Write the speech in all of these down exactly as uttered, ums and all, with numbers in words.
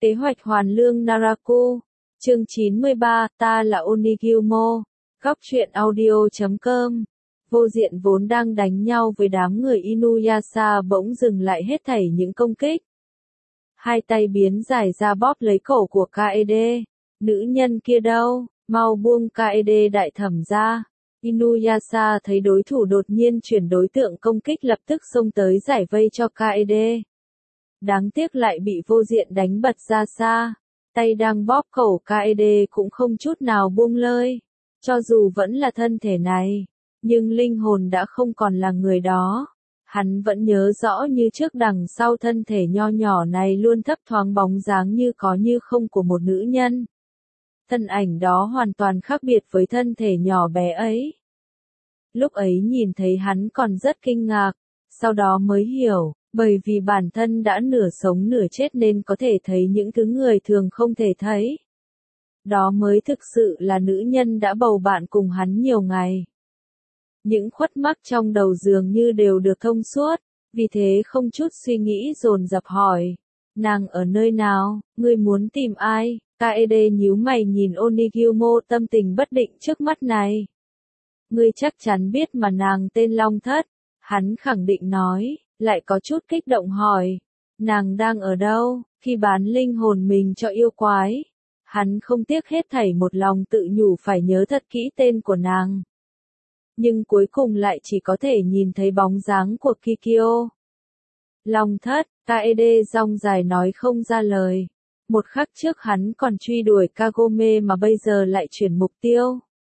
Kế hoạch hoàn lương Naraku. Chương chín mươi ba, ta là Onigilmo. Góc truyện audio chấm com. Vô diện vốn đang đánh nhau với đám người Inuyasha bỗng dừng lại hết thảy những công kích. Hai tay biến dài ra bóp lấy cổ của Kaede. Nữ nhân kia đâu, mau buông Kaede đại thẩm ra. Inuyasha thấy đối thủ đột nhiên chuyển đối tượng công kích lập tức xông tới giải vây cho Kaede. Đáng tiếc lại bị vô diện đánh bật ra xa. Tay đang bóp cổ Kaede cũng không chút nào buông lơi. Cho dù vẫn là thân thể này, nhưng linh hồn đã không còn là người đó. Hắn vẫn nhớ rõ như trước đằng sau thân thể nho nhỏ này luôn thấp thoáng bóng dáng như có như không của một nữ nhân. Thân ảnh đó hoàn toàn khác biệt với thân thể nhỏ bé ấy. Lúc ấy nhìn thấy hắn còn rất kinh ngạc, sau đó mới hiểu, bởi vì bản thân đã nửa sống nửa chết nên có thể thấy những thứ người thường không thể thấy. Đó mới thực sự là nữ nhân đã bầu bạn cùng hắn nhiều ngày. Những khuất mắc trong đầu dường như đều được thông suốt, vì thế không chút suy nghĩ dồn dập hỏi. Nàng ở nơi nào, ngươi muốn tìm ai? Kaede nhíu mày nhìn Onigilmo tâm tình bất định trước mắt này. Ngươi chắc chắn biết mà nàng tên Long Thất. Hắn khẳng định nói, lại có chút kích động hỏi. Nàng đang ở đâu, khi bán linh hồn mình cho yêu quái? Hắn không tiếc hết thảy một lòng tự nhủ phải nhớ thật kỹ tên của nàng. Nhưng cuối cùng lại chỉ có thể nhìn thấy bóng dáng của Kikyo. Long Thất, Kaede rong dài nói không ra lời. Một khắc trước hắn còn truy đuổi Kagome mà bây giờ lại chuyển mục tiêu.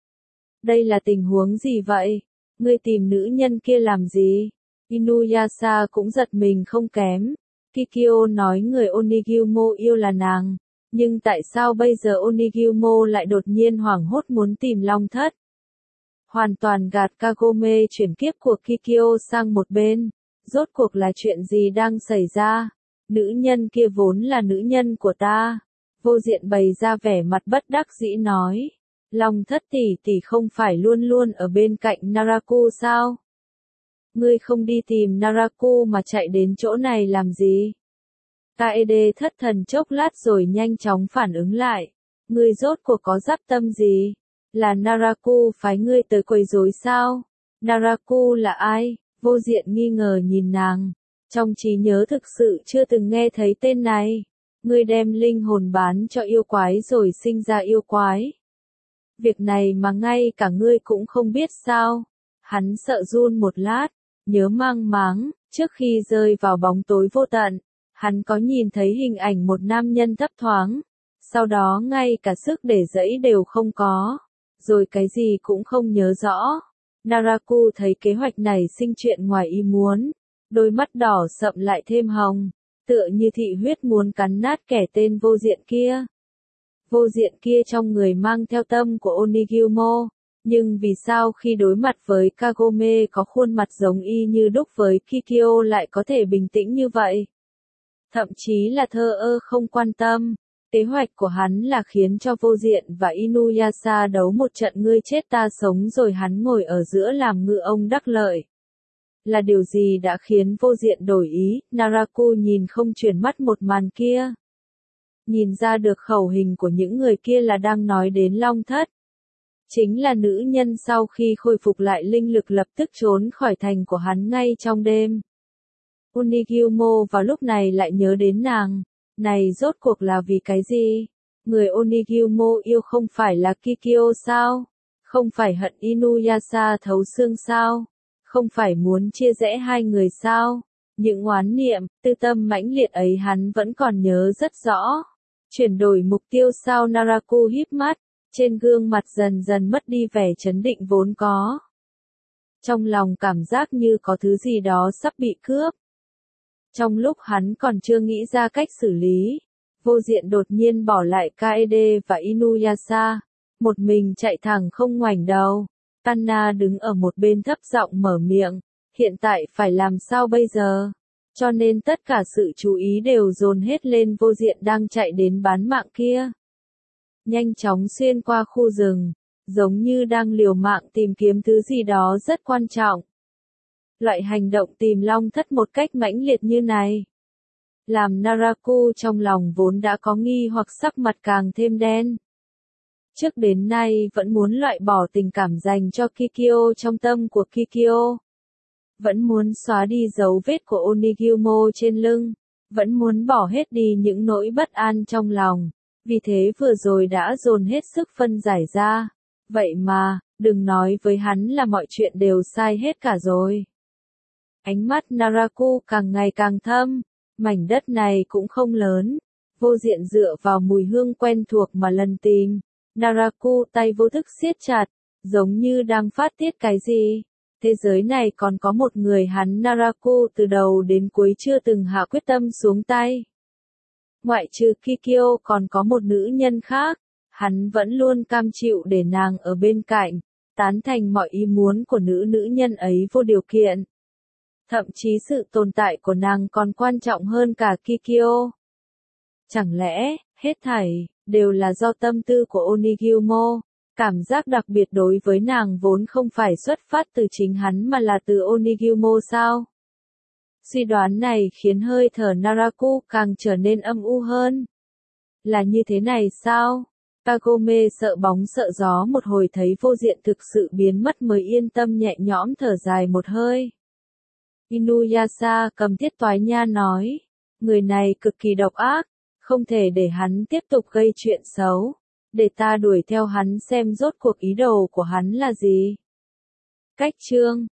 Đây là tình huống gì vậy? Ngươi tìm nữ nhân kia làm gì? Inuyasha cũng giật mình không kém. Kikyo nói người Onigilmo yêu là nàng. Nhưng tại sao bây giờ Onigilmo lại đột nhiên hoảng hốt muốn tìm Long Thất? Hoàn toàn gạt Kagome chuyển kiếp của Kikyo sang một bên. Rốt cuộc là chuyện gì đang xảy ra? Nữ nhân kia vốn là nữ nhân của ta. Vô diện bày ra vẻ mặt bất đắc dĩ nói. Long Thất tỷ tỷ không phải luôn luôn ở bên cạnh Naraku sao? Ngươi không đi tìm Naraku mà chạy đến chỗ này làm gì? Kaede thất thần chốc lát rồi nhanh chóng phản ứng lại. Ngươi rốt cuộc có dắp tâm gì? Là Naraku phái ngươi tới quấy rối sao? Naraku là ai? Vô diện nghi ngờ nhìn nàng. Trong trí nhớ thực sự chưa từng nghe thấy tên này. Ngươi đem linh hồn bán cho yêu quái rồi sinh ra yêu quái. Việc này mà ngay cả ngươi cũng không biết sao? Hắn sợ run một lát, nhớ mang máng, trước khi rơi vào bóng tối vô tận, hắn có nhìn thấy hình ảnh một nam nhân thấp thoáng, sau đó ngay cả sức để dẫy đều không có, rồi cái gì cũng không nhớ rõ. Naraku thấy kế hoạch này sinh chuyện ngoài ý muốn, đôi mắt đỏ sậm lại thêm hồng, tựa như thị huyết muốn cắn nát kẻ tên vô diện kia. Vô diện kia trong người mang theo tâm của Onigilmo, nhưng vì sao khi đối mặt với Kagome có khuôn mặt giống y như đúc với Kikyo lại có thể bình tĩnh như vậy? Thậm chí là thờ ơ không quan tâm. Kế hoạch của hắn là khiến cho vô diện và Inuyasha đấu một trận ngươi chết ta sống rồi hắn ngồi ở giữa làm ngư ông đắc lợi. Là điều gì đã khiến vô diện đổi ý? Naraku nhìn không chuyển mắt một màn kia. Nhìn ra được khẩu hình của những người kia là đang nói đến Long Thất. Chính là nữ nhân sau khi khôi phục lại linh lực lập tức trốn khỏi thành của hắn ngay trong đêm. Onigilmo vào lúc này lại nhớ đến nàng. Này rốt cuộc là vì cái gì? Người Onigilmo yêu không phải là Kikyo sao? Không phải hận Inuyasha thấu xương sao? Không phải muốn chia rẽ hai người sao? Những oán niệm, tư tâm mãnh liệt ấy hắn vẫn còn nhớ rất rõ. Chuyển đổi mục tiêu sao? Naraku híp mắt, trên gương mặt dần dần mất đi vẻ chấn định vốn có. Trong lòng cảm giác như có thứ gì đó sắp bị cướp. Trong lúc hắn còn chưa nghĩ ra cách xử lý, vô diện đột nhiên bỏ lại Kaede và Inuyasha, một mình chạy thẳng không ngoảnh đầu. Kanna đứng ở một bên thấp giọng mở miệng, hiện tại phải làm sao bây giờ? Cho nên tất cả sự chú ý đều dồn hết lên vô diện đang chạy đến bán mạng kia. Nhanh chóng xuyên qua khu rừng, giống như đang liều mạng tìm kiếm thứ gì đó rất quan trọng. Loại hành động tìm Long Thất một cách mãnh liệt như này, làm Naraku trong lòng vốn đã có nghi hoặc sắc mặt càng thêm đen. Trước đến nay vẫn muốn loại bỏ tình cảm dành cho Kikyo trong tâm của Kikyo. Vẫn muốn xóa đi dấu vết của Onigyumo trên lưng. Vẫn muốn bỏ hết đi những nỗi bất an trong lòng. Vì thế vừa rồi đã dồn hết sức phân giải ra. Vậy mà, đừng nói với hắn là mọi chuyện đều sai hết cả rồi. Ánh mắt Naraku càng ngày càng thâm. Mảnh đất này cũng không lớn. Vô diện dựa vào mùi hương quen thuộc mà lần tìm. Naraku tay vô thức siết chặt, giống như đang phát tiết cái gì. Thế giới này còn có một người hắn Naraku từ đầu đến cuối chưa từng hạ quyết tâm xuống tay. Ngoại trừ Kikyo còn có một nữ nhân khác, hắn vẫn luôn cam chịu để nàng ở bên cạnh, tán thành mọi ý muốn của nữ nữ nhân ấy vô điều kiện. Thậm chí sự tồn tại của nàng còn quan trọng hơn cả Kikyo. Chẳng lẽ, hết thảy, đều là do tâm tư của Onigyumo, cảm giác đặc biệt đối với nàng vốn không phải xuất phát từ chính hắn mà là từ Onigyumo sao? Suy đoán này khiến hơi thở Naraku càng trở nên âm u hơn. Là như thế này sao? Kagome sợ bóng sợ gió một hồi thấy vô diện thực sự biến mất mới yên tâm nhẹ nhõm thở dài một hơi. Inuyasha cầm thiết toái nha nói, người này cực kỳ độc ác, không thể để hắn tiếp tục gây chuyện xấu, để ta đuổi theo hắn xem rốt cuộc ý đồ của hắn là gì. Cách chương